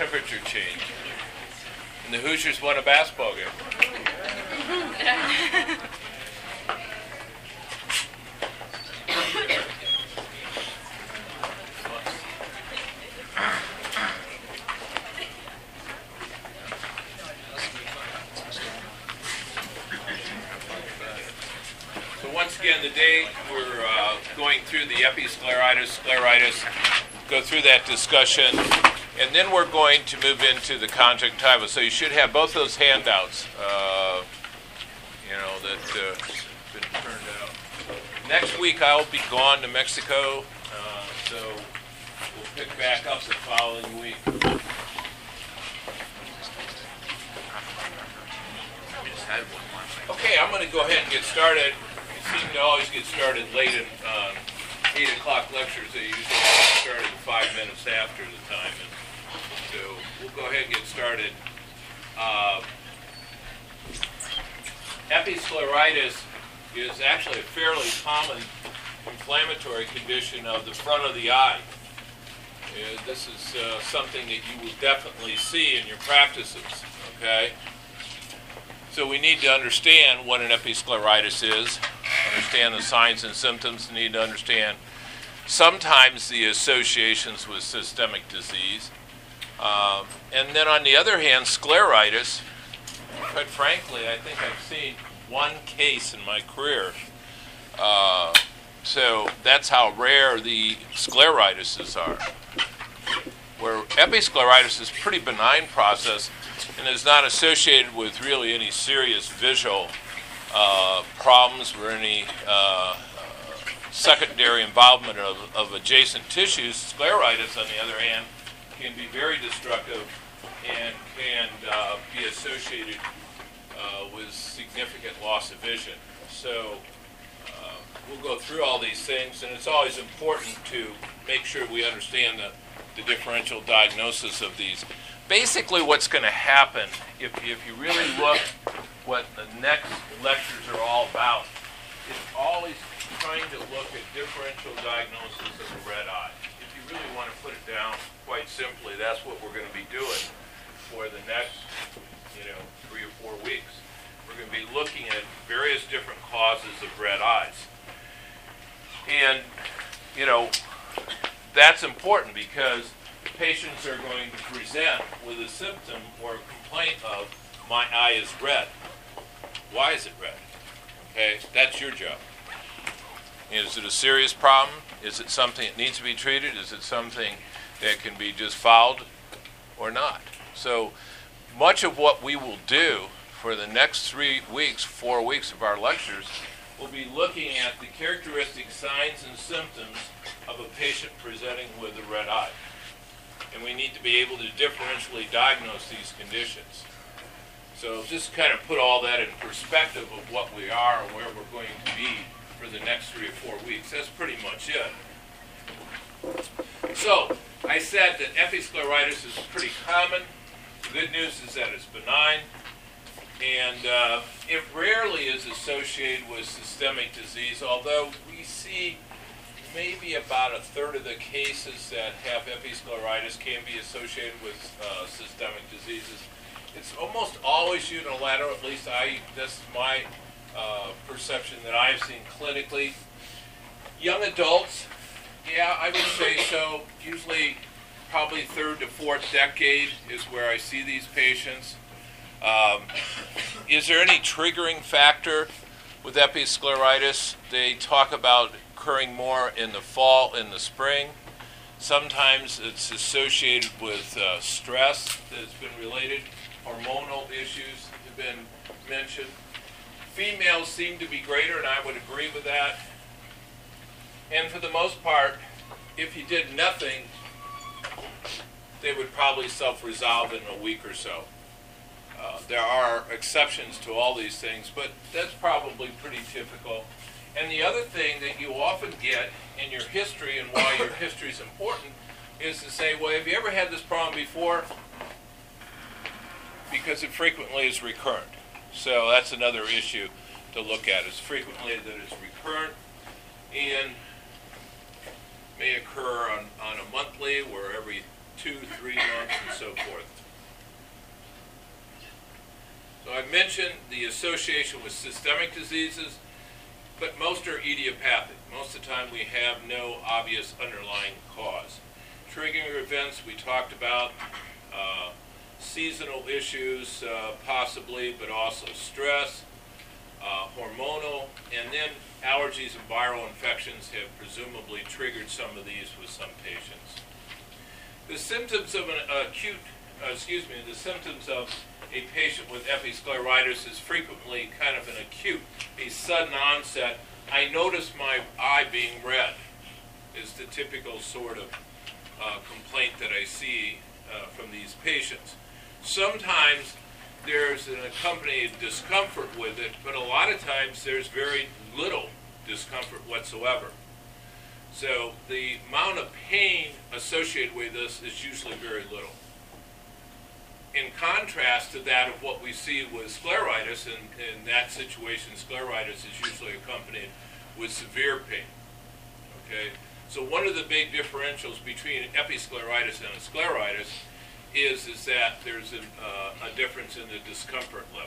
temperature change. And the Hoosiers won a basketball game. So once again, today we're going through the episcleritis, scleritis, go through that discussion, and then we're going to move into the conjunctiva. So you should have both those handouts, that been turned out. Next week I'll be gone to Mexico, so we'll pick back up the following week. Okay, I'm going to go ahead and get started. We seem to always get started late in 8 o'clock lectures. They usually get started 5 minutes after the time. And so we'll go ahead and get started. Episcleritis is actually a fairly common inflammatory condition of the front of the eye. This is something that you will definitely see in your practices, okay? So we need to understand what an episcleritis is, understand the signs and symptoms, need to understand sometimes the associations with systemic disease. And then on the other hand, scleritis, quite frankly, I think I've seen one case in my career. So that's how rare the scleritises are. Where episcleritis is a pretty benign process and is not associated with really any serious visual problems or any secondary involvement of adjacent tissues. Scleritis, on the other hand, can be very destructive and can be associated with significant loss of vision. So we'll go through all these things, and it's always important to make sure we understand the differential diagnosis of these. Basically what's going to happen, if you really look what the next lectures are all about, is always trying to look at differential diagnosis of the red eye. If you really want to put it down quite simply, that's what we're going to be doing for the next 3 or 4 weeks. We're going to be looking at various different causes of red eyes. And, that's important because patients are going to present with a symptom or a complaint of, my eye is red. Why is it red? Okay, that's your job. Is it a serious problem? Is it something that needs to be treated? Is it something that can be just fouled or not? So much of what we will do for the next 3 weeks, 4 weeks of our lectures, we'll be looking at the characteristic signs and symptoms of a patient presenting with a red eye. And we need to be able to differentially diagnose these conditions. So just kind of put all that in perspective of what we are and where we're going to be for the next 3 or 4 weeks. That's pretty much it. So I said that episcleritis is pretty common. The good news is that it's benign. And it rarely is associated with systemic disease, although we see maybe about 1/3 of the cases that have episcleritis can be associated with systemic diseases. It's almost always unilateral, at least that's my perception that I've seen clinically. Young adults, yeah, I would say so. Usually probably 3rd to 4th decade is where I see these patients. Is there any triggering factor with episcleritis? They talk about occurring more in the fall and the spring. Sometimes it's associated with stress that has been related. Hormonal issues have been mentioned. Females seem to be greater, and I would agree with that. And for the most part, if you did nothing, they would probably self-resolve in a week or so. There are exceptions to all these things, but that's probably pretty typical. And the other thing that you often get in your history, and why your history is important, is to say, well, have you ever had this problem before? Because it frequently is recurrent. So that's another issue to look at, is frequently that it's recurrent and may occur on a monthly or every 2, 3 months, and so forth. So I mentioned the association with systemic diseases, but most are idiopathic. Most of the time we have no obvious underlying cause. Triggering events we talked about, seasonal issues possibly, but also stress, hormonal, and then allergies and viral infections have presumably triggered some of these with some patients. The symptoms of the symptoms of a patient with episcleritis is frequently kind of an acute, a sudden onset. I notice my eye being red is the typical sort of complaint that I see from these patients. Sometimes there's an accompanied discomfort with it, but a lot of times there's very little discomfort whatsoever. So the amount of pain associated with this is usually very little. In contrast to that of what we see with scleritis, and in that situation, scleritis is usually accompanied with severe pain. Okay? So one of the big differentials between episcleritis and scleritis is that there's a difference in the discomfort level.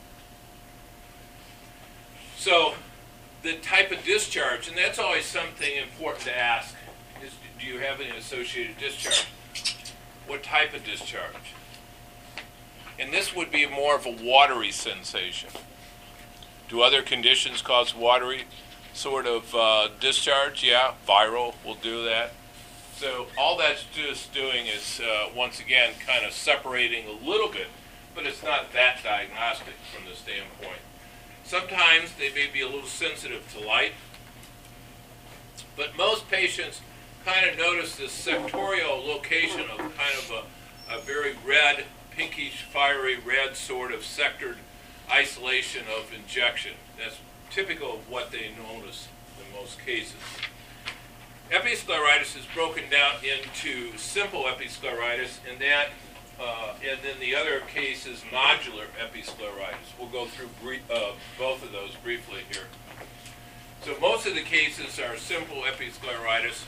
So the type of discharge, and that's always something important to ask, is do you have any associated discharge? What type of discharge? And this would be more of a watery sensation. Do other conditions cause watery sort of discharge? Yeah, viral will do that. So all that's just doing is, once again, kind of separating a little bit, but it's not that diagnostic from the standpoint. Sometimes they may be a little sensitive to light, but most patients kind of notice this sectorial location of kind of a very red, pinkish, fiery red sort of sectored isolation of injection. That's typical of what they notice in most cases. Episcleritis is broken down into simple episcleritis, and then the other case is nodular episcleritis. We'll go through both of those briefly here. So most of the cases are simple episcleritis.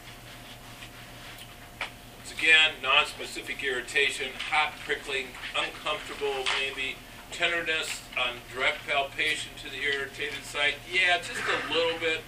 It's again non-specific irritation, hot, prickling, uncomfortable, maybe tenderness on direct palpation to the irritated site. Yeah, just a little bit.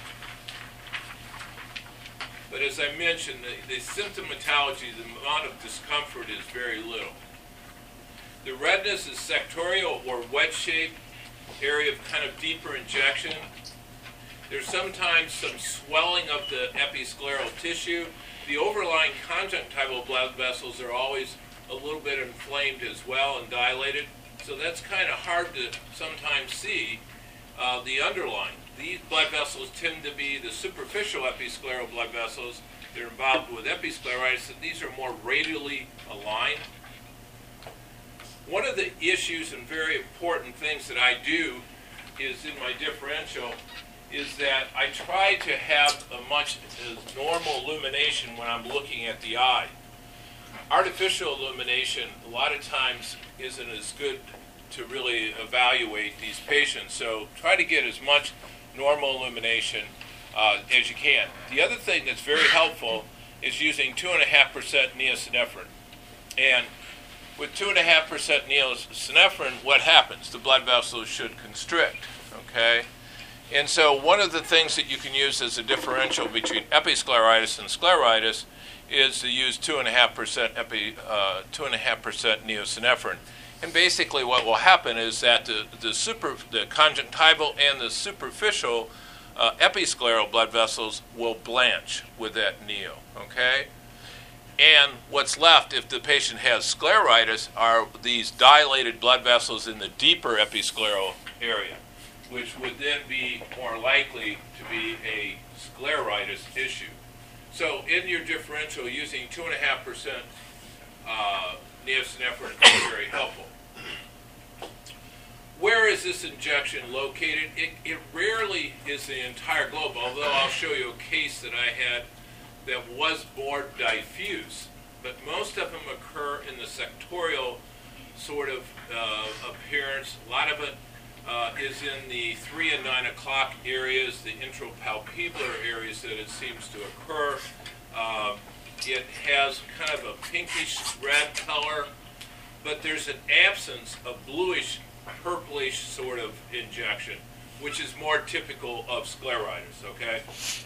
But as I mentioned, the symptomatology, the amount of discomfort is very little. The redness is sectorial or wedge-shaped, area of kind of deeper injection. There's sometimes some swelling of the episcleral tissue. The overlying conjunctival blood vessels are always a little bit inflamed as well and dilated. So that's kind of hard to sometimes see the underlying. These blood vessels tend to be the superficial episcleral blood vessels. They're involved with episcleritis, and these are more radially aligned. One of the issues and very important things that I do is in my differential is that I try to have a much normal illumination when I'm looking at the eye. Artificial illumination a lot of times isn't as good to really evaluate these patients, so try to get as much normal illumination as you can. The other thing that's very helpful is using 2.5% neosynephrine. And with 2.5% neosynephrine, what happens? The blood vessels should constrict, okay? And so one of the things that you can use as a differential between episcleritis and scleritis is to use 2.5% neosynephrine. And basically what will happen is that the conjunctival and the superficial episcleral blood vessels will blanch with that neo, okay? And what's left, if the patient has scleritis, are these dilated blood vessels in the deeper episcleral area, which would then be more likely to be a scleritis issue. So in your differential, using 2.5% neosynephrine is very helpful. Where is this injection located? It rarely is the entire globe, although I'll show you a case that I had that was more diffuse. But most of them occur in the sectorial sort of appearance. A lot of it is in the 3 and 9 o'clock areas, the intropalpebral areas that it seems to occur. it has kind of a pinkish red color, but there's an absence of bluish, purplish sort of injection, which is more typical of scleritis, okay?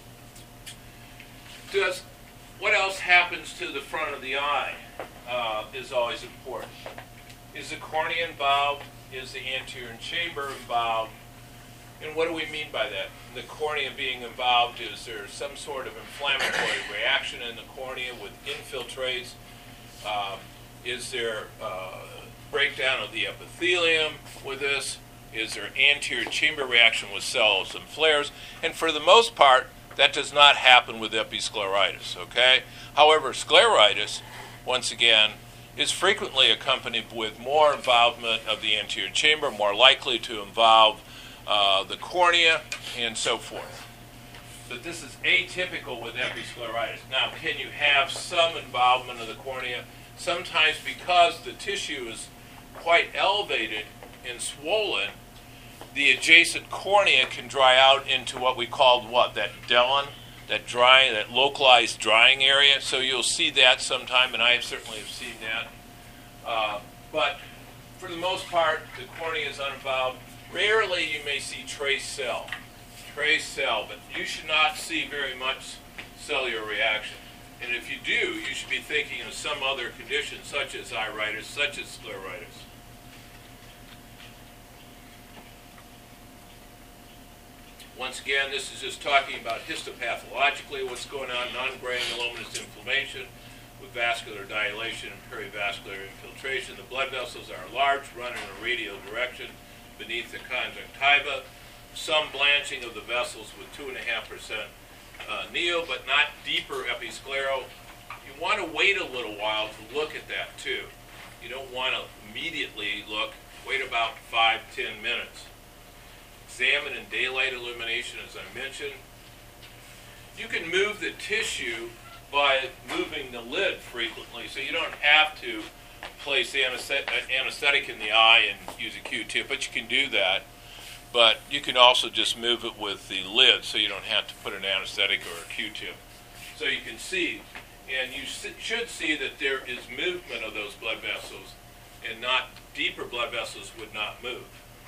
What else happens to the front of the eye is always important. Is the cornea involved? Is the anterior chamber involved? And what do we mean by that? The cornea being involved, is there some sort of inflammatory reaction in the cornea with infiltrates? Is there breakdown of the epithelium with this? Is there anterior chamber reaction with cells and flares? And for the most part, that does not happen with episcleritis, okay? However, scleritis, once again, is frequently accompanied with more involvement of the anterior chamber, more likely to involve the cornea, and so forth. But this is atypical with episcleritis. Now, can you have some involvement of the cornea? Sometimes because the tissue is quite elevated and swollen, the adjacent cornea can dry out into what we called that Dellon, that localized drying area. So you'll see that sometime, and I certainly have seen that. But for the most part, the cornea is uninvolved. Rarely you may see trace cell, but you should not see very much cellular reaction. And if you do, you should be thinking of some other condition, such as iritis, such as scleritis. Once again, this is just talking about histopathologically what's going on, non-granulomatous inflammation with vascular dilation and perivascular infiltration. The blood vessels are large, run in a radial direction beneath the conjunctiva. Some blanching of the vessels with 2.5% neo, but not deeper episclero. You want to wait a little while to look at that too. You don't want to immediately look. Wait about 5-10 minutes. Examine in daylight illumination, as I mentioned. You can move the tissue by moving the lid frequently, so you don't have to place anesthetic in the eye and use a Q-tip, but you can do that. But you can also just move it with the lid, so you don't have to put an anesthetic or a Q-tip. So you can see, and you should see that there is movement of those blood vessels, and not deeper blood vessels would not move.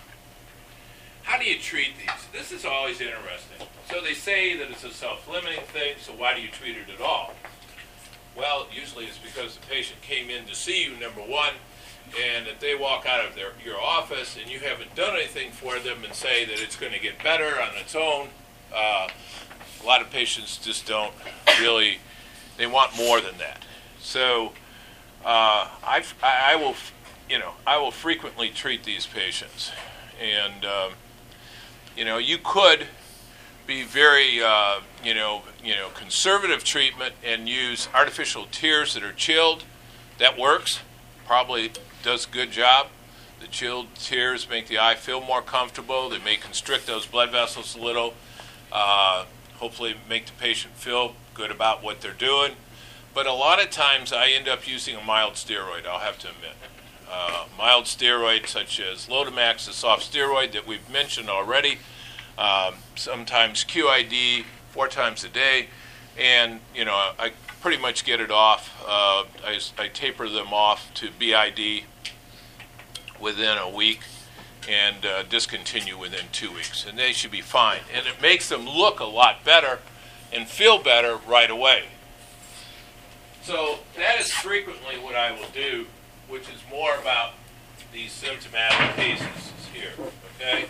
How do you treat these? This is always interesting. So they say that it's a self-limiting thing, so why do you treat it at all? Well, usually it's because the patient came in to see you, number one, and that they walk out of your office and you haven't done anything for them and say that it's going to get better on its own. A lot of patients just don't really, they want more than that. So I will frequently treat these patients. And you could be very, conservative treatment and use artificial tears that are chilled. That works. Probably does a good job. The chilled tears make the eye feel more comfortable. They may constrict those blood vessels a little. Hopefully make the patient feel good about what they're doing. But a lot of times I end up using a mild steroid, I'll have to admit. Mild steroids such as Lotemax, a soft steroid that we've mentioned already, sometimes QID 4 times a day, and I pretty much get it off. I taper them off to BID within a week and discontinue within 2 weeks, and they should be fine. And it makes them look a lot better and feel better right away. So that is frequently what I will do, which is more about these symptomatic cases here, okay?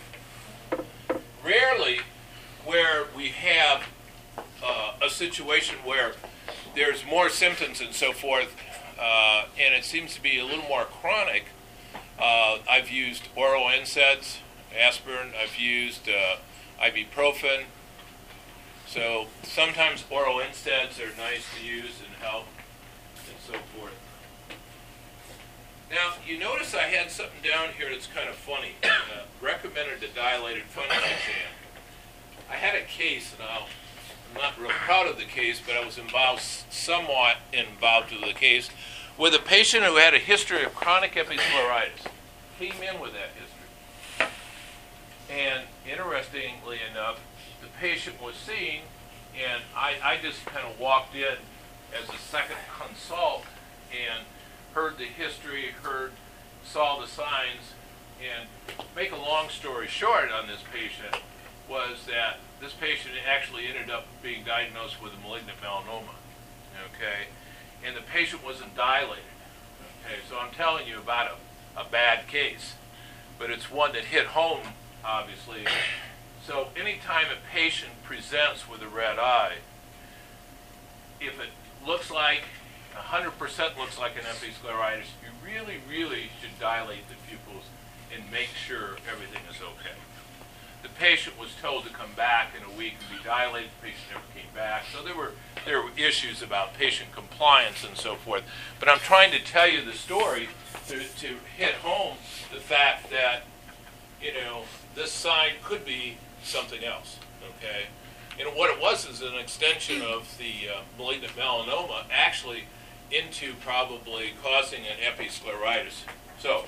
Rarely where we have a situation where there's more symptoms and so forth, and it seems to be a little more chronic, I've used oral NSAIDs, aspirin, I've used ibuprofen. So sometimes oral NSAIDs are nice to use and help and so forth. Now, you notice I had something down here that's kind of funny. Recommended a dilated fundus exam. I had a case, and I'm not real proud of the case, but I was somewhat involved with the case, with a patient who had a history of chronic episcleritis. Came in with that history. And interestingly enough, the patient was seen, and I just kind of walked in as a second consult and heard the history, saw the signs, and make a long story short on this patient was that this patient actually ended up being diagnosed with a malignant melanoma, okay? And the patient wasn't dilated, okay? So I'm telling you about a bad case, but it's one that hit home, obviously. So anytime a patient presents with a red eye, if it looks like 100% looks like an episcleritis, you really, really should dilate the pupils and make sure everything is okay. The patient was told to come back in a week and be dilated. The patient never came back. So there were issues about patient compliance and so forth. But I'm trying to tell you the story to hit home the fact that, you know, this sign could be something else, okay? And what it was is an extension of the malignant melanoma actually into probably causing an episcleritis. So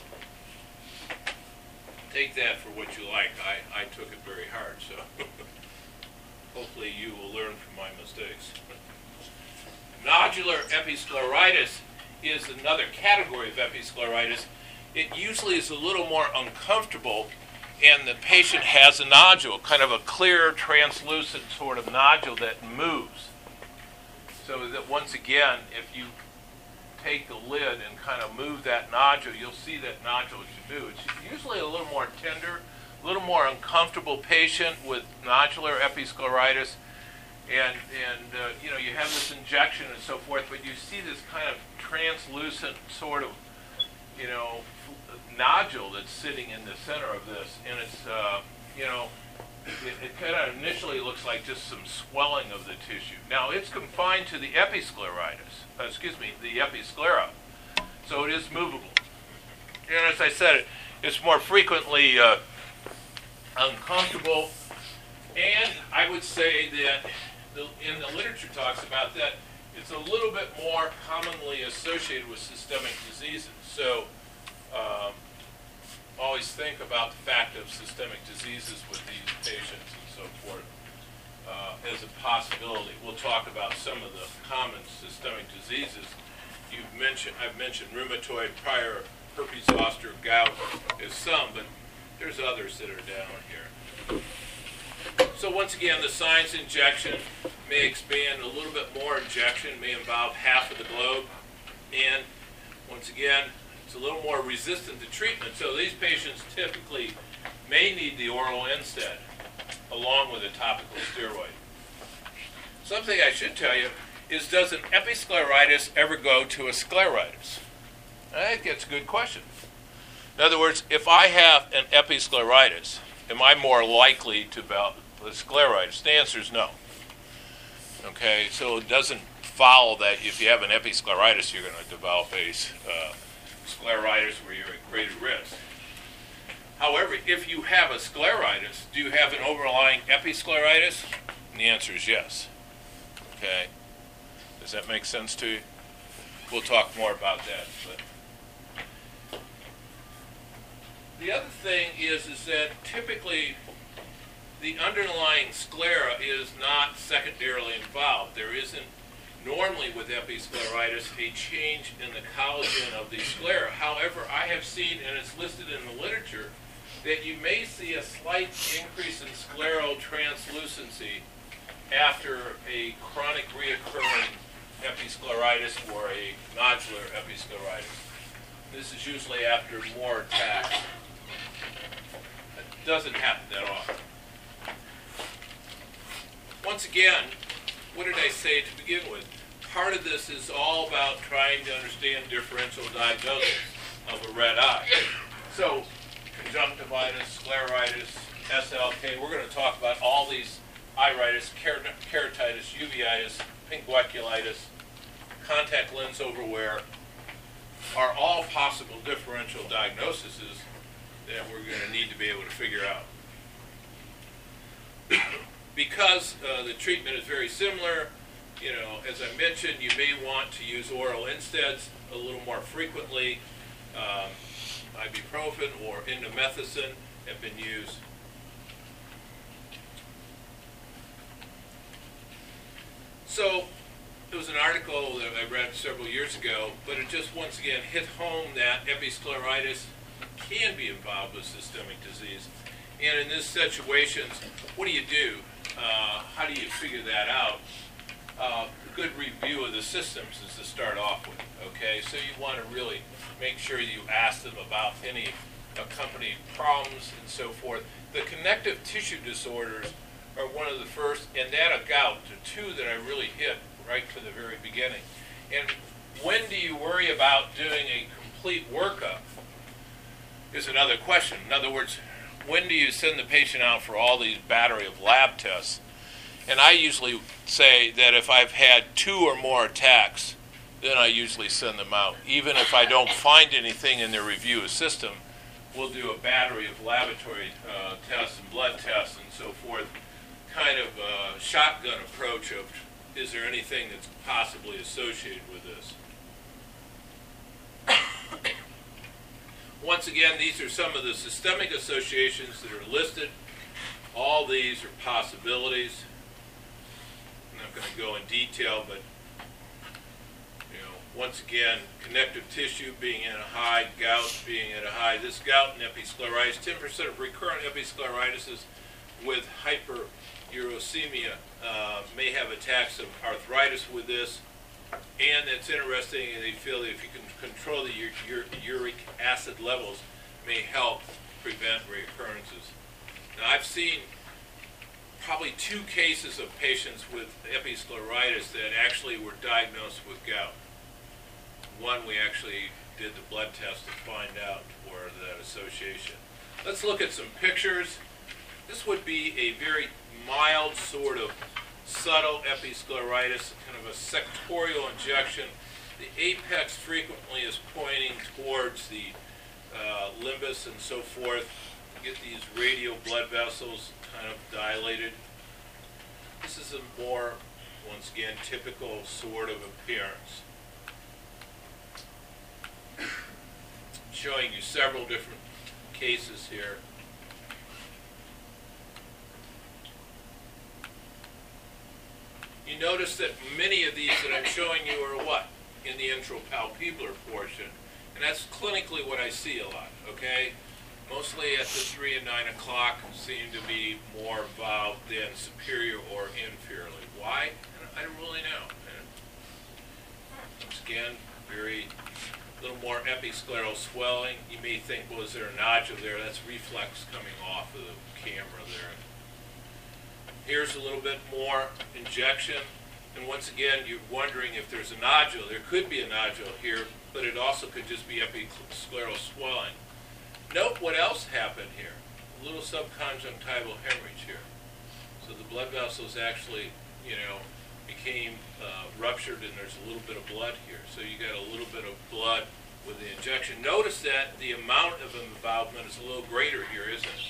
take that for what you like. I took it very hard, so hopefully you will learn from my mistakes. Nodular episcleritis is another category of episcleritis. It usually is a little more uncomfortable, and the patient has a nodule, kind of a clear, translucent sort of nodule that moves. So that once again, if you take the lid and kind of move that nodule, you'll see that nodule should move. It's usually a little more tender, a little more uncomfortable patient with nodular episcleritis, and you know, you have this injection and so forth, but you see this kind of translucent sort of, you know, nodule that's sitting in the center of this, and it's you know, it kind of initially looks like just some swelling of the tissue. Now it's confined to the episcleritis, the episclera, so it is movable. And as I said, it's more frequently uncomfortable, and I would say that in the literature talks about that it's a little bit more commonly associated with systemic diseases. So always think about the fact of systemic diseases with these patients and so forth as a possibility. We'll talk about some of the common systemic diseases. I've mentioned rheumatoid, prior herpes zoster, gout is some, but there's others that are down here. So once again, the science injection may expand a little bit more. Injection may involve half of the globe, and once again, it's a little more resistant to treatment. So these patients typically may need the oral NSAID along with a topical steroid. Something I should tell you is, does an episcleritis ever go to a scleritis? I think that's a good question. In other words, if I have an episcleritis, am I more likely to develop a scleritis? The answer is no. Okay, so it doesn't follow that if you have an episcleritis, you're going to develop a scleritis where you're at greater risk. However, if you have a scleritis, do you have an overlying episcleritis? And the answer is yes. Okay, does that make sense to you? We'll talk more about that. But the other thing is that typically the underlying sclera is not secondarily involved. There isn't normally with episcleritis a change in the collagen of the sclera. However, I have seen, and it's listed in the literature, that you may see a slight increase in scleral translucency after a chronic reoccurring episcleritis or a nodular episcleritis. This is usually after more attacks. It doesn't happen that often. Once again, what did I say to begin with? Part of this is all about trying to understand differential diagnosis of a red eye. So, conjunctivitis, scleritis, SLK, we're going to talk about all these iritis, keratitis, uveitis, pinguiculitis, contact lens overwear, are all possible differential diagnoses that we're going to need to be able to figure out. Because the treatment is very similar, you know, as I mentioned, you may want to use oral NSAIDs a little more frequently. Ibuprofen or indomethacin have been used. So It was an article that I read several years ago, but it just once again hit home that episcleritis can be involved with systemic disease. And in these situations, what do? How do you figure that out? A good review of the systems is to start off with, okay? So you want to really make sure you ask them about any accompanying problems and so forth. The connective tissue disorders are one of the first, and that of gout, the two that I really hit right to the very beginning. And when do you worry about doing a complete workup is another question. In other words, when do you send the patient out for all these battery of lab tests? And I usually say that if I've had 2 or more attacks, then I usually send them out. Even if I don't find anything in their review system, we'll do a battery of laboratory tests and blood tests and so forth, kind of a shotgun approach of, is there anything that's possibly associated with this? Once again, these are some of the systemic associations that are listed. All these are possibilities. I'm not going to go in detail, but once again, connective tissue being in a high, gout being at a high. This gout and episcleritis, 10% of recurrent episcleritis with hyperuricemia may have attacks of arthritis with this. And it's interesting, they feel that if you can control the uric acid levels, may help prevent recurrences. Now, I've seen probably 2 cases of patients with episcleritis that actually were diagnosed with gout. One, we actually did the blood test to find out for that association. Let's look at some pictures. This would be a very mild sort of subtle episcleritis, kind of a sectorial injection. The apex frequently is pointing towards the limbus and so forth. You get these radial blood vessels kind of dilated. This is a more, once again, typical sort of appearance. Showing you several different cases here. You notice that many of these that I'm showing you are what? In the intropalpebral portion. And that's clinically what I see a lot, okay? Mostly at the 3 and 9 o'clock seem to be more involved than superior or inferiorly. Why? I don't really know. And once again, very little more episcleral swelling. You may think, well, is there a nodule there? That's reflex coming off of the camera there. Here's a little bit more injection. And once again, you're wondering if there's a nodule. There could be a nodule here, but it also could just be episcleral swelling. Note what else happened here. A little subconjunctival hemorrhage here. So the blood vessels actually, became ruptured, and there's a little bit of blood here. So you got a little bit of blood with the injection. Notice that the amount of involvement is a little greater here, isn't it?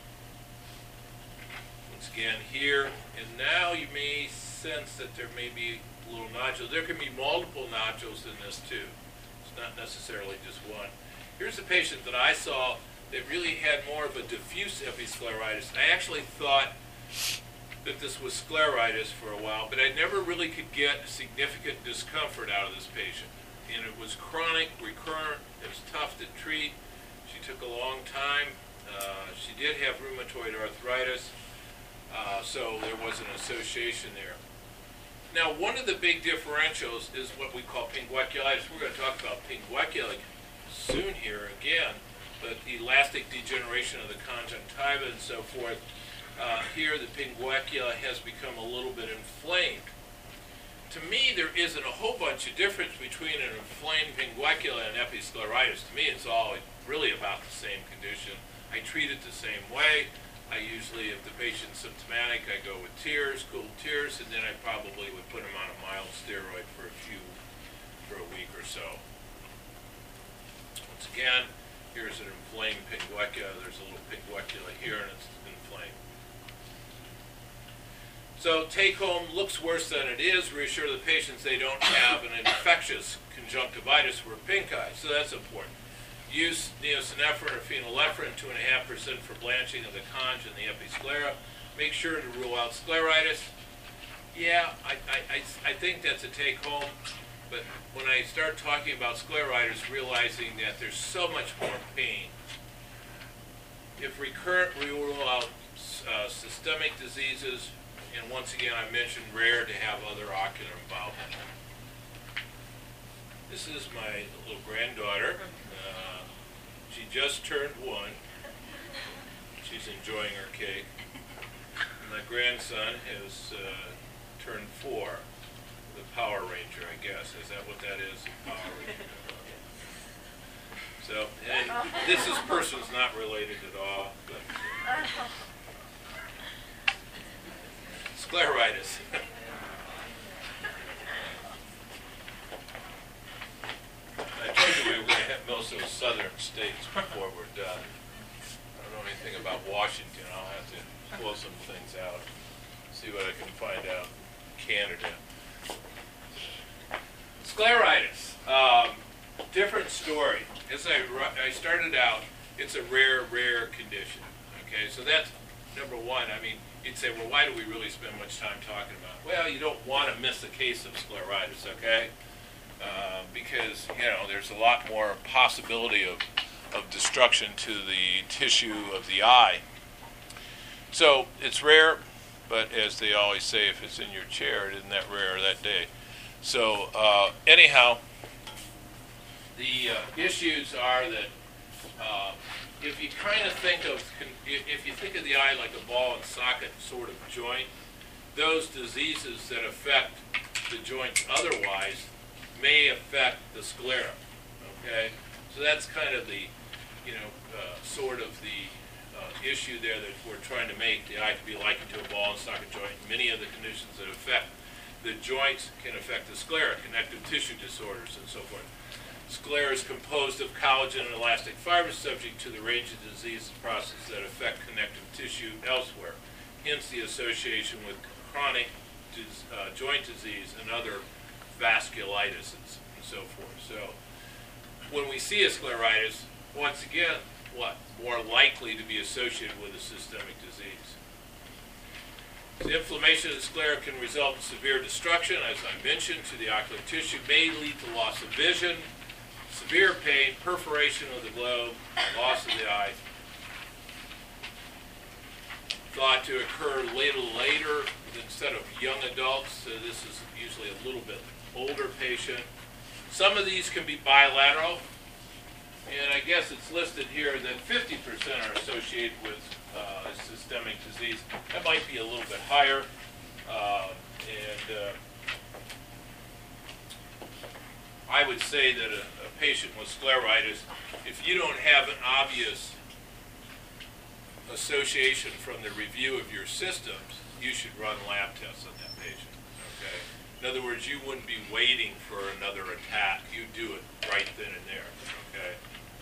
Once again here, and now you may sense that there may be a little nodule. There can be multiple nodules in this too. It's not necessarily just one. Here's a patient that I saw that really had more of a diffuse episcleritis. I actually thought that this was scleritis for a while, but I never really could get significant discomfort out of this patient. And it was chronic, recurrent, it was tough to treat. She took a long time. She did have rheumatoid arthritis, so there was an association there. Now, one of the big differentials is what we call pingueculitis. We're going to talk about pinguecula soon here again, but elastic degeneration of the conjunctiva and so forth. Here, the pinguecula has become a little bit inflamed. To me, there isn't a whole bunch of difference between an inflamed pinguecula and episcleritis. To me, it's all really about the same condition. I treat it the same way. I usually, if the patient's symptomatic, I go with tears, cool tears, and then I probably would put him on a mild steroid for a week or so. Once again, here's an inflamed pinguecula. There's a little pinguecula here, and it's inflamed. So take home, looks worse than it is. Reassure the patients they don't have an infectious conjunctivitis or pink eye. So that's important. Use neosynephrine or phenylephrine, 2.5% for blanching of the conj and the episclera. Make sure to rule out scleritis. Yeah, I think that's a take home, but when I start talking about scleritis, realizing that there's so much more pain. If recurrent, we rule out systemic diseases, and once again, I mentioned rare to have other ocular involvement. This is my little granddaughter. She just turned 1. She's enjoying her cake. My grandson has turned 4. The Power Ranger, I guess. Is that what that is? Power Ranger. So, and this person's not related at all. But scleritis. I told you we were going to hit most of the southern states before we're done. I don't know anything about Washington. I'll have to pull some things out, see what I can find out. Canada. Scleritis. Different story. As I started out, it's a rare condition. Okay, so that's number one. I mean, you'd say, well, why do we really spend much time talking about it? Well, you don't want to miss a case of scleritis, okay? Because, you know, there's a lot more possibility of destruction to the tissue of the eye. So it's rare, but as they always say, if it's in your chair, it isn't that rare that day. So anyhow, the issues are that if you kind of think of, if you think of the eye like a ball and socket sort of joint, those diseases that affect the joints otherwise may affect the sclera. Okay, so that's kind of the, you know, sort of the issue there that we're trying to make. The eye can be likened to a ball and socket joint. Many of the conditions that affect the joints can affect the sclera, connective tissue disorders, and so forth. Sclera is composed of collagen and elastic fibers subject to the range of disease processes that affect connective tissue elsewhere. Hence the association with chronic joint disease and other vasculitis and so forth. So when we see a scleritis, once again, what? More likely to be associated with a systemic disease. The inflammation of the sclera can result in severe destruction, as I mentioned, to the ocular tissue, may lead to loss of vision, severe pain, perforation of the globe, loss of the eye. Thought to occur later instead of young adults. So this is usually a little bit older patient. Some of these can be bilateral, and I guess it's listed here that 50% are associated with a systemic disease. That might be a little bit higher, I would say that a patient with scleritis, if you don't have an obvious association from the review of your systems, you should run lab tests on that patient. Okay. In other words, you wouldn't be waiting for another attack. You do it right then and there. Okay.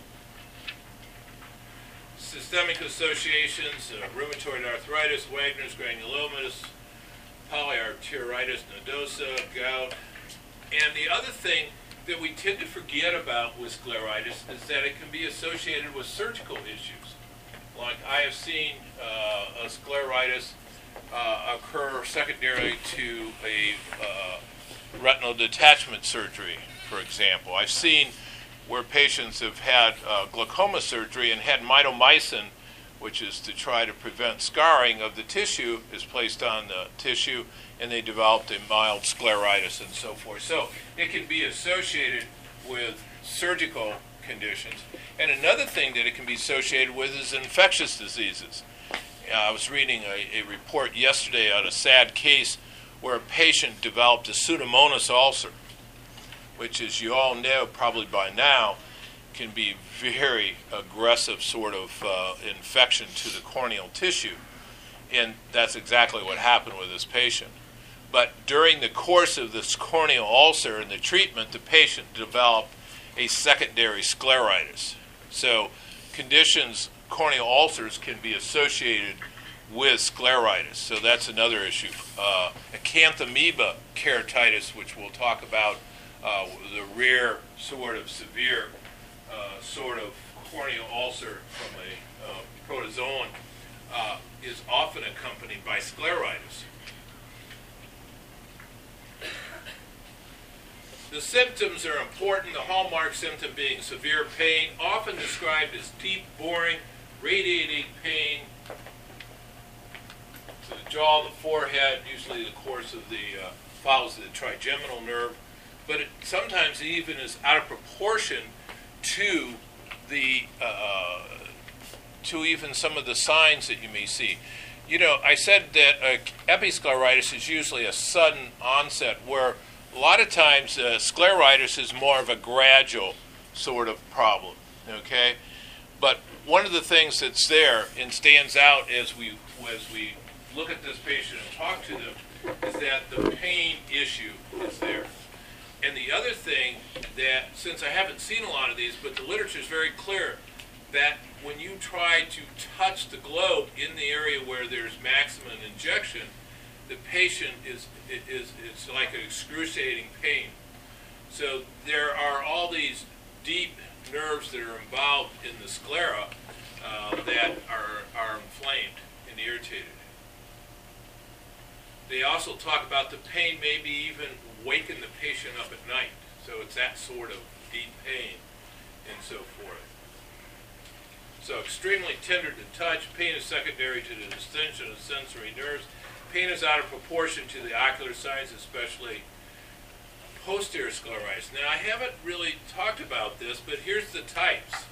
Systemic associations: rheumatoid arthritis, Wagner's granulomatous, polyarteritis nodosa, gout. And the other thing that we tend to forget about with scleritis is that it can be associated with surgical issues. Like I have seen a scleritis occur secondarily to a retinal detachment surgery, for example. I've seen where patients have had glaucoma surgery and had mitomycin, which is to try to prevent scarring of the tissue, is placed on the tissue, and they developed a mild scleritis and so forth. So it can be associated with surgical conditions. And another thing that it can be associated with is infectious diseases. I was reading a report yesterday on a sad case where a patient developed a Pseudomonas ulcer, which, as you all know probably by now, can be very aggressive sort of infection to the corneal tissue. And that's exactly what happened with this patient. But during the course of this corneal ulcer and the treatment, the patient developed a secondary scleritis. So conditions, corneal ulcers, can be associated with scleritis. So that's another issue. Acanthamoeba keratitis, which we'll talk about, the rare sort of severe sort of corneal ulcer from a protozoan, is often accompanied by scleritis. The symptoms are important, the hallmark symptom being severe pain, often described as deep, boring, radiating pain to the jaw, the forehead, usually the course of the follows the trigeminal nerve, but it sometimes even is out of proportion to the to even some of the signs that you may see. You know, I said that episcleritis is usually a sudden onset, where a lot of times scleritis is more of a gradual sort of problem, okay? But one of the things that's there and stands out as we look at this patient and talk to them is that the pain issue is there. And the other thing that, since I haven't seen a lot of these, but the literature is very clear, that when you try to touch the globe in the area where there's maximum injection, the patient is like an excruciating pain. So there are all these deep nerves that are involved in the sclera that are inflamed and irritated. They also talk about the pain maybe even waking the patient up at night. So it's that sort of deep pain and so forth. So extremely tender to touch. Pain is secondary to the distension of sensory nerves. Pain is out of proportion to the ocular signs, especially posterior scleritis. Now, I haven't really talked about this, but here's the types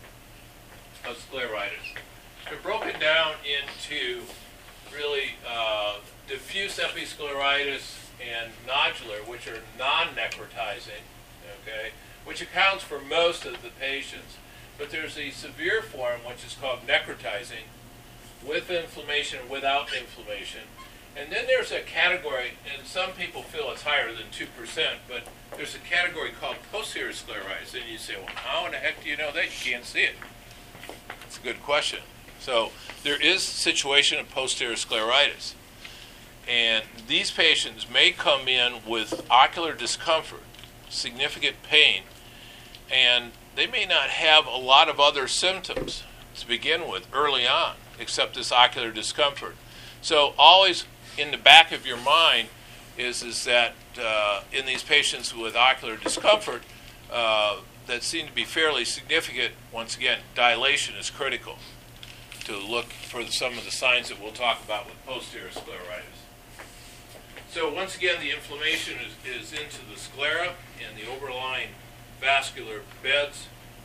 of scleritis. They're broken down into really diffuse episcleritis and nodular, which are non-necrotizing, okay, which accounts for most of the patients. But there's a severe form, which is called necrotizing, with inflammation and without inflammation. And then there's a category, and some people feel it's higher than 2%, but there's a category called posterior scleritis. And you say, well, how in the heck do you know that? You can't see it. It's a good question. So there is a situation of posterior scleritis. And these patients may come in with ocular discomfort, significant pain, and they may not have a lot of other symptoms to begin with early on, except this ocular discomfort. So always in the back of your mind is that in these patients with ocular discomfort that seem to be fairly significant, once again, dilation is critical to look for some of the signs that we'll talk about with posterior scleritis. So once again, the inflammation is into the sclera and the overlying vascular beds.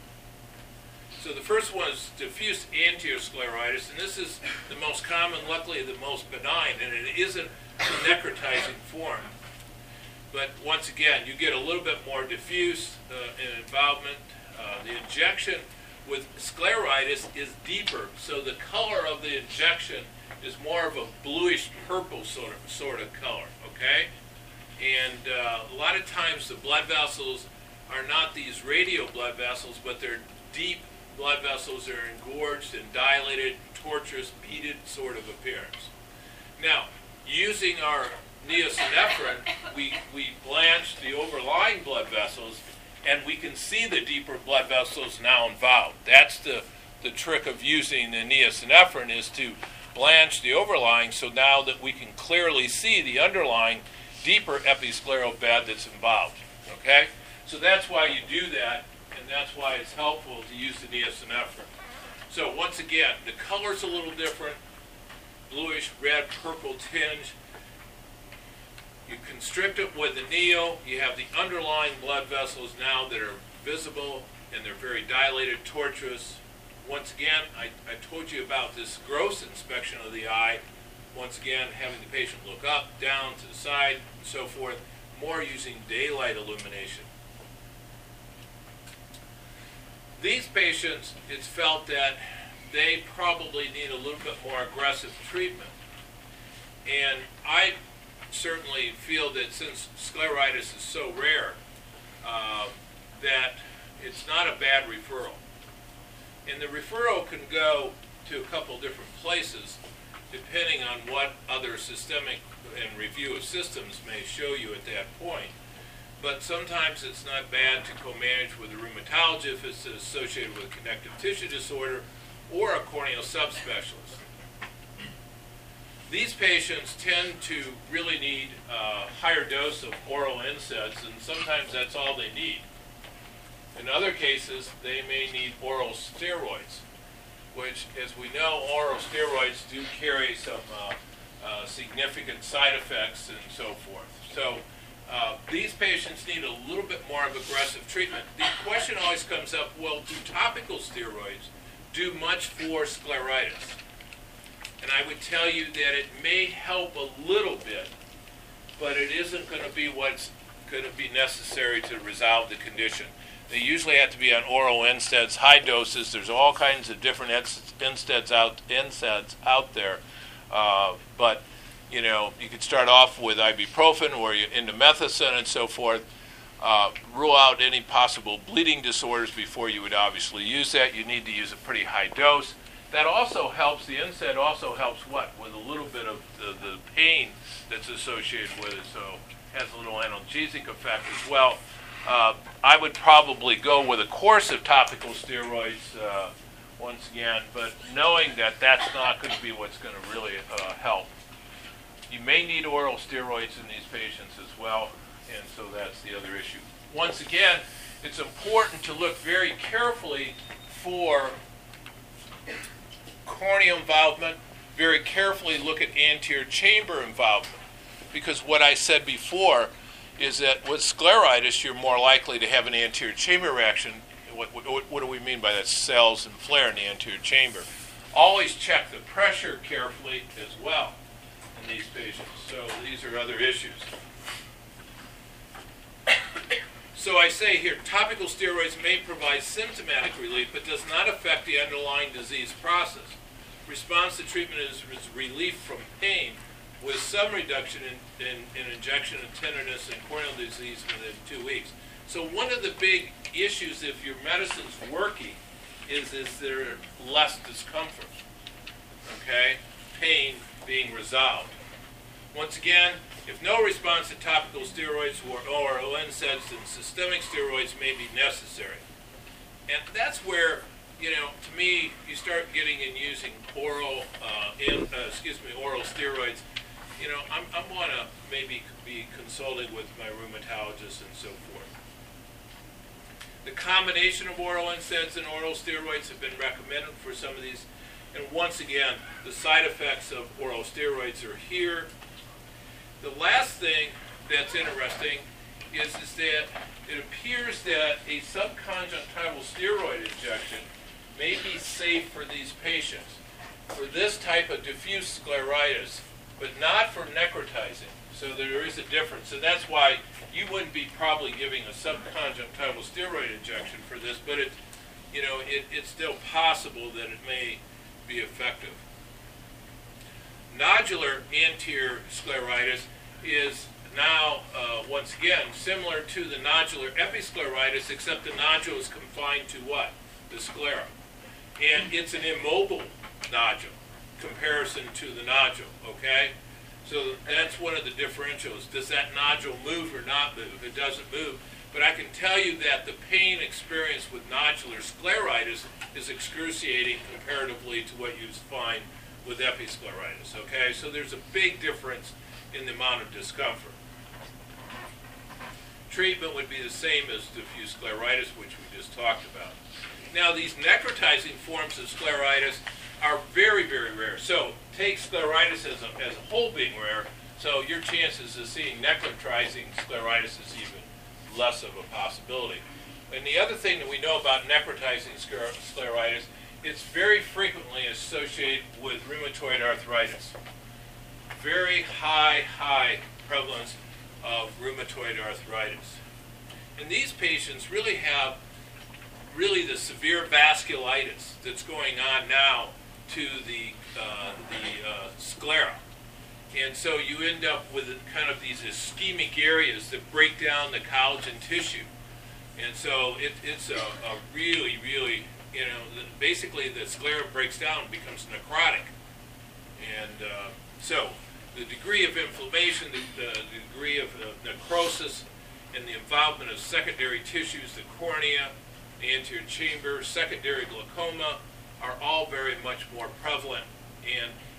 So the first one is diffuse anterior scleritis, and this is the most common, luckily the most benign, and it isn't a necrotizing form. But once again, you get a little bit more diffuse involvement. The injection with scleritis is deeper, so the color of the injection is more of a bluish purple sort of color, okay? And a lot of times the blood vessels are not these radial blood vessels, but they're deep blood vessels that are engorged and dilated, tortuous, beaded sort of appearance. Now, using our neosynephrine, we blanch the overlying blood vessels, and we can see the deeper blood vessels now involved. That's the trick of using the neosynephrine, is to blanch the overlying so now that we can clearly see the underlying deeper episcleral bed that's involved. Okay? So that's why you do that, and that's why it's helpful to use the neosynephrine. So once again, the color's a little different, bluish, red, purple tinge. You constrict it with the neo. You have the underlying blood vessels now that are visible, and they're very dilated, tortuous. Once again, I told you about this gross inspection of the eye. Once again, having the patient look up, down, to the side, and so forth, more using daylight illumination. These patients, it's felt that they probably need a little bit more aggressive treatment. And I certainly feel that since scleritis is so rare, that it's not a bad referral. And the referral can go to a couple different places depending on what other systemic and review of systems may show you at that point. But sometimes it's not bad to co-manage with a rheumatologist if it's associated with connective tissue disorder or a corneal subspecialist. These patients tend to really need a higher dose of oral NSAIDs, and sometimes that's all they need. In other cases, they may need oral steroids, which, as we know, oral steroids do carry some significant side effects and so forth. So these patients need a little bit more of aggressive treatment. The question always comes up, well, do topical steroids do much for scleritis? And I would tell you that it may help a little bit, but it isn't going to be what's going to be necessary to resolve the condition. They usually have to be on oral NSAIDs, high doses. There's all kinds of different NSAIDs out there. But, you know, you could start off with ibuprofen or indomethacin and so forth. Rule out any possible bleeding disorders before you would obviously use that. You need to use a pretty high dose. That also helps, the NSAID also helps what? With a little bit of the pain that's associated with it, so it has a little analgesic effect as well. I would probably go with a course of topical steroids once again, but knowing that that's not going to be what's going to really help. You may need oral steroids in these patients as well, and so that's the other issue. Once again, it's important to look very carefully for corneal involvement, very carefully look at anterior chamber involvement, because what I said before is that with scleritis, you're more likely to have an anterior chamber reaction. What do we mean by that? Cells and flare in the anterior chamber. Always check the pressure carefully as well in these patients. So these are other issues. So I say here, topical steroids may provide symptomatic relief, but does not affect the underlying disease process. Response to treatment is relief from pain, with some reduction in injection of tenderness and corneal disease within 2 weeks. So one of the big issues, if your medicine's working, is there less discomfort, okay? Pain being resolved. Once again, if no response to topical steroids or NSAIDs, then systemic steroids may be necessary. And that's where, you know, to me, you start getting in using oral steroids. You know, I want to maybe be consulting with my rheumatologist and so forth. The combination of oral NSAIDs and oral steroids have been recommended for some of these. And once again, the side effects of oral steroids are here. The last thing that's interesting is that it appears that a subconjunctival steroid injection may be safe for these patients for this type of diffuse scleritis, but not for necrotizing. So there is a difference. So that's why you wouldn't be probably giving a subconjunctival steroid injection for this, but it's still possible that it may be effective. Nodular anterior scleritis is now, once again, similar to the nodular episcleritis, except the nodule is confined to what? The sclera. And it's an immobile nodule, comparison to the nodule, okay? So that's one of the differentials. Does that nodule move or not move? It doesn't move. But I can tell you that the pain experienced with nodular scleritis is excruciating comparatively to what you find with episcleritis, okay? So there's a big difference in the amount of discomfort. Treatment would be the same as diffuse scleritis, which we just talked about. Now, these necrotizing forms of scleritis are very, very rare. So take scleritis as a whole being rare, so your chances of seeing necrotizing scleritis is even less of a possibility. And the other thing that we know about necrotizing scleritis, it's very frequently associated with rheumatoid arthritis. Very high prevalence of rheumatoid arthritis. And these patients really have the severe vasculitis that's going on now to the sclera. And so you end up with kind of these ischemic areas that break down the collagen tissue. And so it's a really, basically the sclera breaks down and becomes necrotic. And so the degree of inflammation, the degree of necrosis, and the involvement of secondary tissues, the cornea, the anterior chamber, secondary glaucoma, are all very much more prevalent. And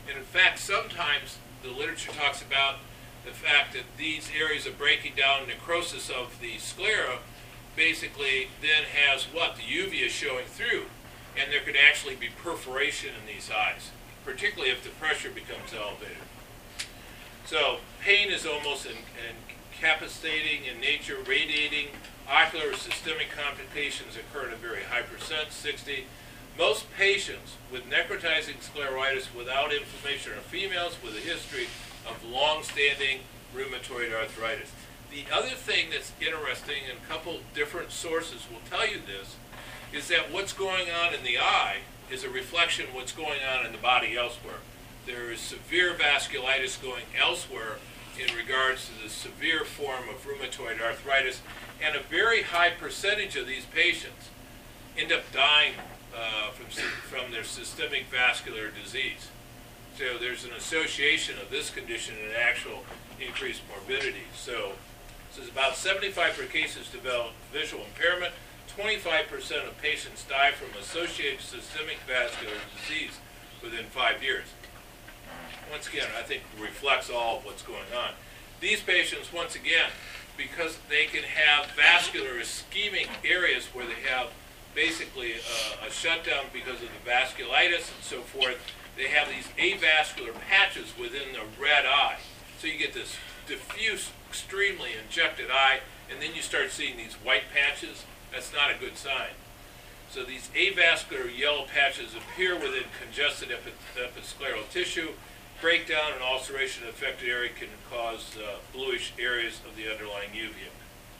And in fact, sometimes the literature talks about the fact that these areas of breaking down necrosis of the sclera basically then has what? The uvea showing through. And there could actually be perforation in these eyes, particularly if the pressure becomes elevated. So pain is almost incapacitating in nature, radiating. Ocular or systemic complications occur at a very high percent, 60. Most patients with necrotizing scleritis without inflammation are females with a history of long-standing rheumatoid arthritis. The other thing that's interesting, and a couple different sources will tell you this, is that what's going on in the eye is a reflection of what's going on in the body elsewhere. There is severe vasculitis going elsewhere in regards to the severe form of rheumatoid arthritis, and a very high percentage of these patients end up dying from their systemic vascular disease. So there's an association of this condition and actual increased morbidity. So this is about 75% of cases develop visual impairment. 25% of patients die from associated systemic vascular disease within 5 years. Once again, I think reflects all of what's going on. These patients, once again, because they can have vascular ischemic areas where they have basically a shutdown because of the vasculitis and so forth, they have these avascular patches within the red eye. So you get this diffuse, extremely injected eye, and then you start seeing these white patches. That's not a good sign. So these avascular yellow patches appear within congested episcleral tissue. Breakdown and ulceration of the affected area can cause bluish areas of the underlying uvea.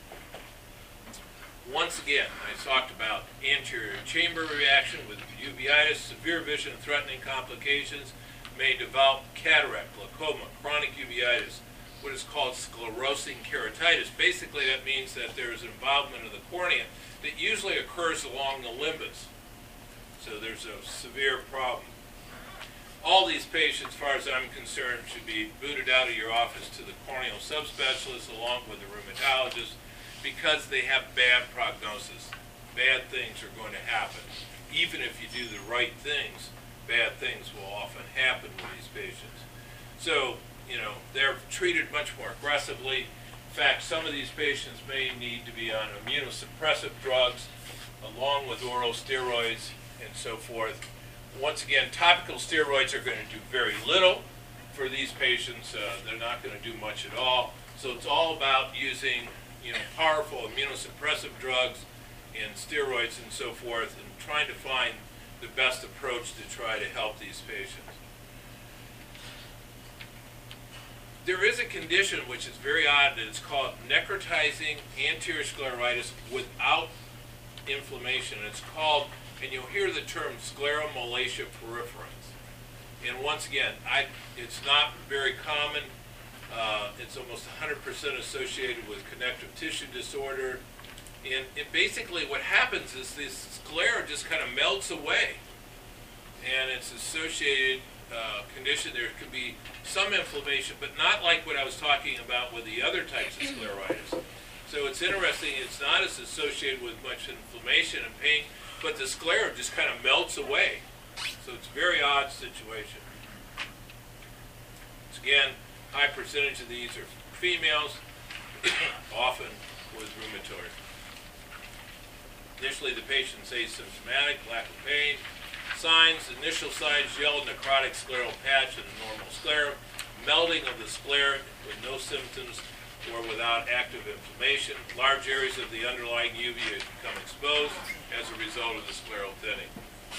Once again, I talked about anterior chamber reaction with uveitis, severe vision threatening complications may develop cataract, glaucoma, chronic uveitis, what is called sclerosing keratitis. Basically, that means that there is involvement of the cornea that usually occurs along the limbus. So there's a severe problem. All these patients, as far as I'm concerned, should be booted out of your office to the corneal subspecialist along with the rheumatologist, because they have bad prognosis. Bad things are going to happen. Even if you do the right things, bad things will often happen with these patients. So, they're treated much more aggressively. In fact, some of these patients may need to be on immunosuppressive drugs along with oral steroids and so forth. Once again, topical steroids are going to do very little for these patients. They're not going to do much at all. So it's all about using powerful immunosuppressive drugs and steroids and so forth, and trying to find the best approach to try to help these patients. There is a condition which is very odd, that it's called necrotizing anterior scleritis without inflammation. It's called, and you'll hear the term scleromalacia peripherans. And once again, it's not very common. It's almost 100% associated with connective tissue disorder. And basically what happens is this sclera just kind of melts away. And it's associated condition. There could be some inflammation, but not like what I was talking about with the other types of scleritis. So it's interesting, it's not as associated with much inflammation and pain, but the sclera just kind of melts away. So it's a very odd situation. So again, high percentage of these are females, often with rheumatoid. Initially, the patient's asymptomatic, lack of pain. Signs, initial signs, yellow necrotic scleral patch in a normal sclera, melting of the sclera with no symptoms or without active inflammation. Large areas of the underlying uvea become exposed as a result of the scleral thinning.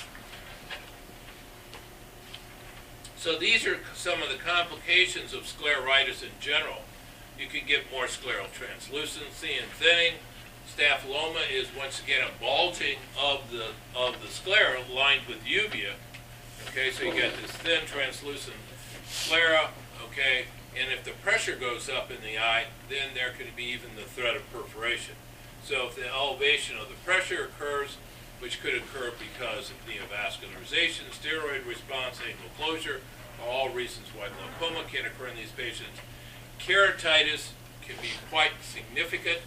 So these are some of the complications of scleritis in general. You can get more scleral translucency and thinning. Staphyloma is once again a bulging of the sclera lined with uvea. Okay, so you get this thin translucent sclera. Okay, and if the pressure goes up in the eye, then there could be even the threat of perforation. So if the elevation of the pressure occurs, which could occur because of neovascularization, steroid response, angle closure, are all reasons why glaucoma can occur in these patients. Keratitis can be quite significant.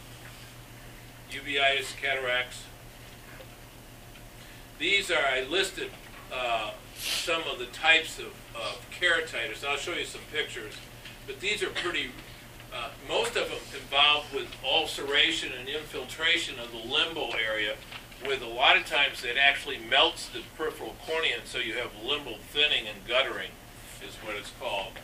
Uveitis, cataracts. These are, I listed some of the types of keratitis. I'll show you some pictures, but these are pretty, most of them involved with ulceration and infiltration of the limbal area, with a lot of times it actually melts the peripheral cornea, and so you have limbal thinning and guttering is what it's called.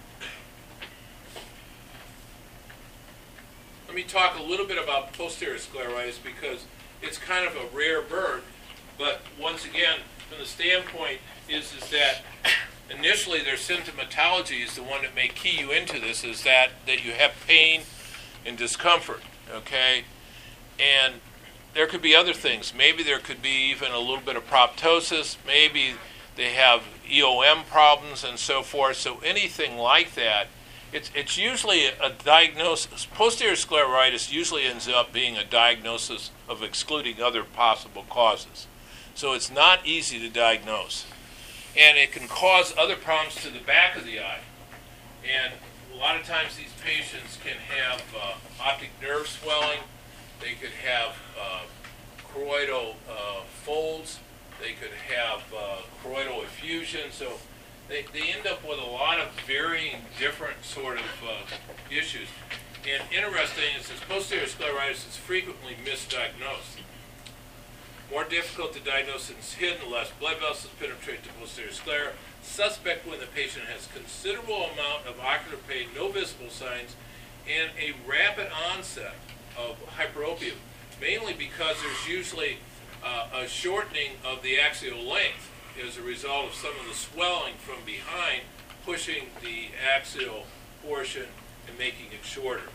Let me talk a little bit about posterior scleritis because it's kind of a rare bird, but once again, from the standpoint is that initially their symptomatology is the one that may key you into this, is that you have pain and discomfort, okay? And there could be other things. Maybe there could be even a little bit of proptosis. Maybe they have EOM problems and so forth. So anything like that, it's usually a diagnosis. Posterior scleritis usually ends up being a diagnosis of excluding other possible causes. So it's not easy to diagnose. And it can cause other problems to the back of the eye. And a lot of times these patients can have optic nerve swelling. They could have choroidal folds. They could have choroidal effusion. So they end up with a lot of varying different sort of issues. And interesting is this posterior scleritis is frequently misdiagnosed. More difficult to diagnose since it's hidden, less blood vessels penetrate the posterior sclera. Suspect when the patient has considerable amount of ocular pain, no visible signs, and a rapid onset of hyperopia, mainly because there's usually a shortening of the axial length as a result of some of the swelling from behind pushing the axial portion and making it shorter.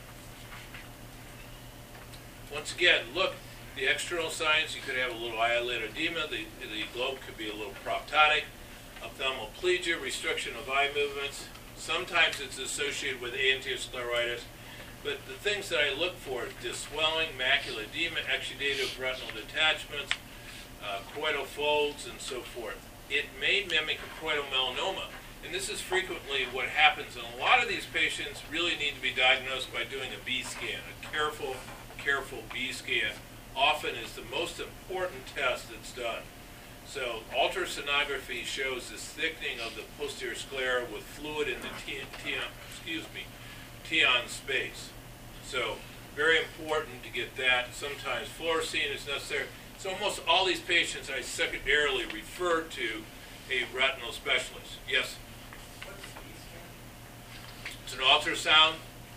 Once again, look. The external signs, you could have a little eyelid edema, the globe could be a little proptotic, ophthalmoplegia, restriction of eye movements. Sometimes it's associated with anterior scleritis, but the things that I look for is diswelling, macular edema, exudative retinal detachments, choroidal folds, and so forth. It may mimic a choroidal melanoma, and this is frequently what happens, and a lot of these patients really need to be diagnosed by doing a B scan. A careful B scan often is the most important test that's done. So ultrasonography shows this thickening of the posterior sclera with fluid in the Teon space. So very important to get that. Sometimes fluorescein is necessary. So almost all these patients I secondarily refer to a retinal specialist. Yes? What's the B scan? It's an ultrasound.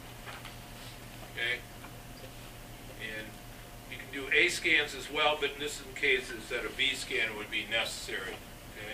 Okay? And you can do A scans as well, but in this cases that a B scan would be necessary. Okay?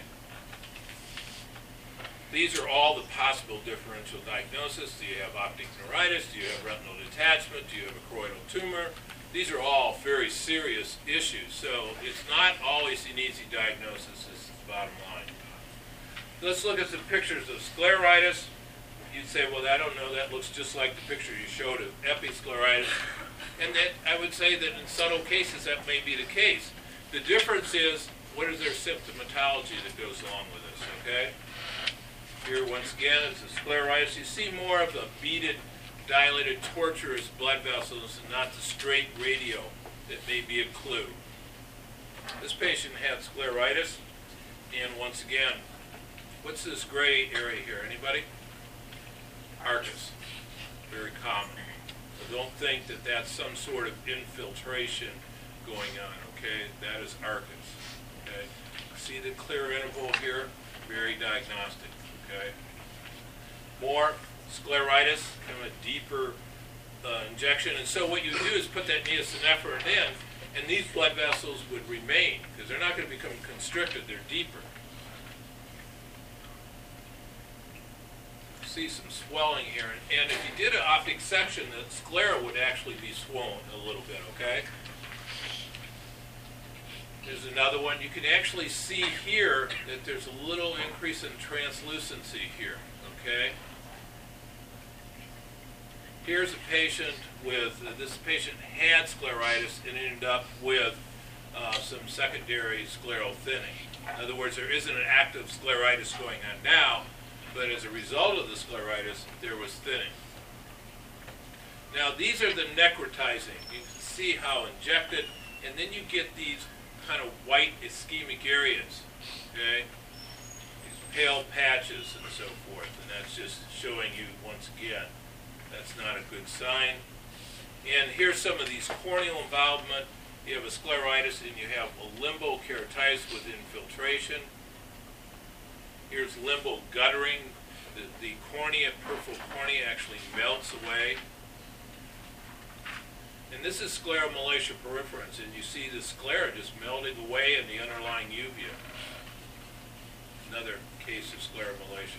These are all the possible differential diagnoses. Do you have optic neuritis? Do you have retinal detachment? Do you have a choroidal tumor? These are all very serious issues. So it's not always an easy diagnosis, is the bottom line. Let's look at some pictures of scleritis. You'd say, well, I don't know, that looks just like the picture you showed of episcleritis. And that I would say that in subtle cases that may be the case. The difference is, what is their symptomatology that goes along with this, okay? Here, once again, is the scleritis. You see more of the beaded, dilated, tortuous blood vessels and not the straight radio that may be a clue. This patient had scleritis, and once again, what's this gray area here? Anybody? Arcus. Very common. So don't think that that's some sort of infiltration going on, okay? That is arcus, okay? See the clear interval here? Very diagnostic, okay? More scleritis, kind of a deeper injection. And so what you do is put that niacinaphrin in, and these blood vessels would remain, because they're not going to become constricted, they're deeper. See some swelling here, and if you did an optic section, the sclera would actually be swollen a little bit, okay? There's another one. You can actually see here that there's a little increase in translucency here, okay? Here's a patient with, this patient had scleritis and ended up with some secondary scleral thinning. In other words, there isn't an active scleritis going on now, but as a result of the scleritis, there was thinning. Now, these are the necrotizing. You can see how injected, and then you get these kind of white ischemic areas, okay? These pale patches and so forth, and that's just showing you, once again, that's not a good sign. And here's some of these corneal involvement. You have a scleritis and you have a limbokeratitis with infiltration. Here's limbo guttering. The cornea, peripheral cornea, actually melts away. And this is scleromalacia peripherans, and you see the sclera just melting away in the underlying uvea. Another case of scleromalacia.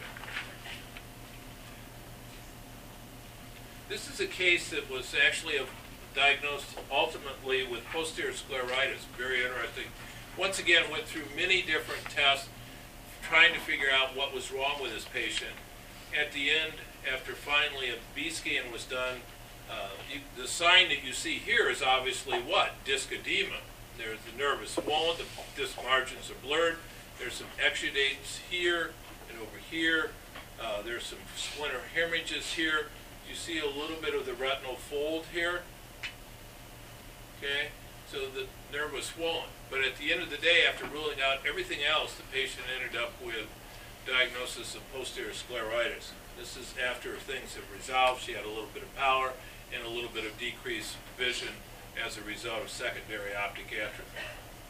This is a case that was actually diagnosed ultimately with posterior scleritis. Very interesting. Once again, went through many different tests trying to figure out what was wrong with this patient. At the end, after finally a B scan was done, the sign that you see here is obviously what? Disc edema. There's the nerve is swollen, the disc margins are blurred, there's some exudates here and over here, there's some splinter hemorrhages here. You see a little bit of the retinal fold here. Okay, so the nerve was swollen. But at the end of the day, after ruling out everything else, the patient ended up with diagnosis of posterior scleritis. This is after things have resolved. She had a little bit of pallor and a little bit of decreased vision as a result of secondary optic atrophy.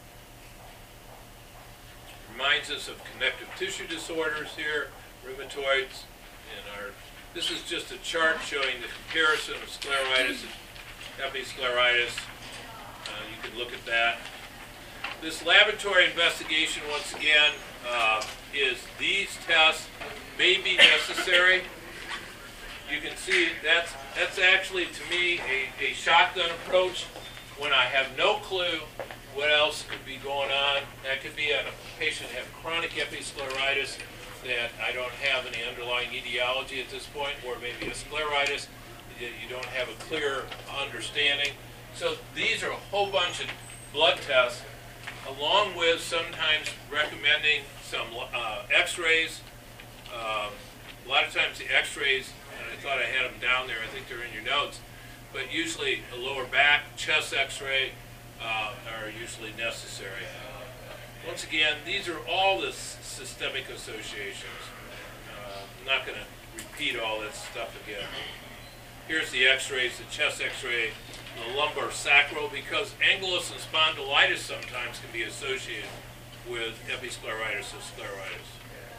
Reminds us of connective tissue disorders here, rheumatoids, and this is just a chart showing the comparison of scleritis and episcleritis. You can look at that. This laboratory investigation, once again, is these tests may be necessary. You can see that's actually, to me, a shotgun approach when I have no clue what else could be going on. That could be a patient have chronic episcleritis that I don't have any underlying etiology at this point, or maybe a scleritis that you don't have a clear understanding. So these are a whole bunch of blood tests, along with sometimes recommending some x-rays. A lot of times the x-rays, and I thought I had them down there, I think they're in your notes, but usually a lower back, chest x-ray are usually necessary. Once again, these are all the systemic associations. I'm not going to repeat all that stuff again. Here's the x-rays, the chest x-ray, the lumbar sacral, because ankylosing spondylitis sometimes can be associated with episcleritis or scleritis.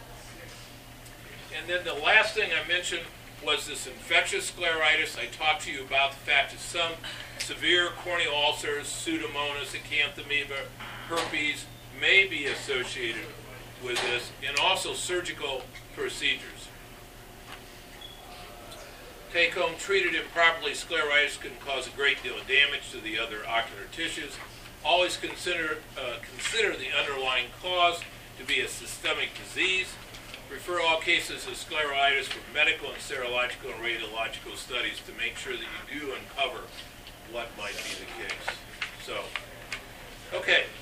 And then the last thing I mentioned was this infectious scleritis. I talked to you about the fact that some severe corneal ulcers, Pseudomonas, acanthamoeba, herpes, may be associated with this, and also surgical procedures. Take home, treated improperly, scleritis can cause a great deal of damage to the other ocular tissues. Always consider the underlying cause to be a systemic disease. Refer all cases of scleritis for medical and serological and radiological studies to make sure that you do uncover what might be the case. So, okay.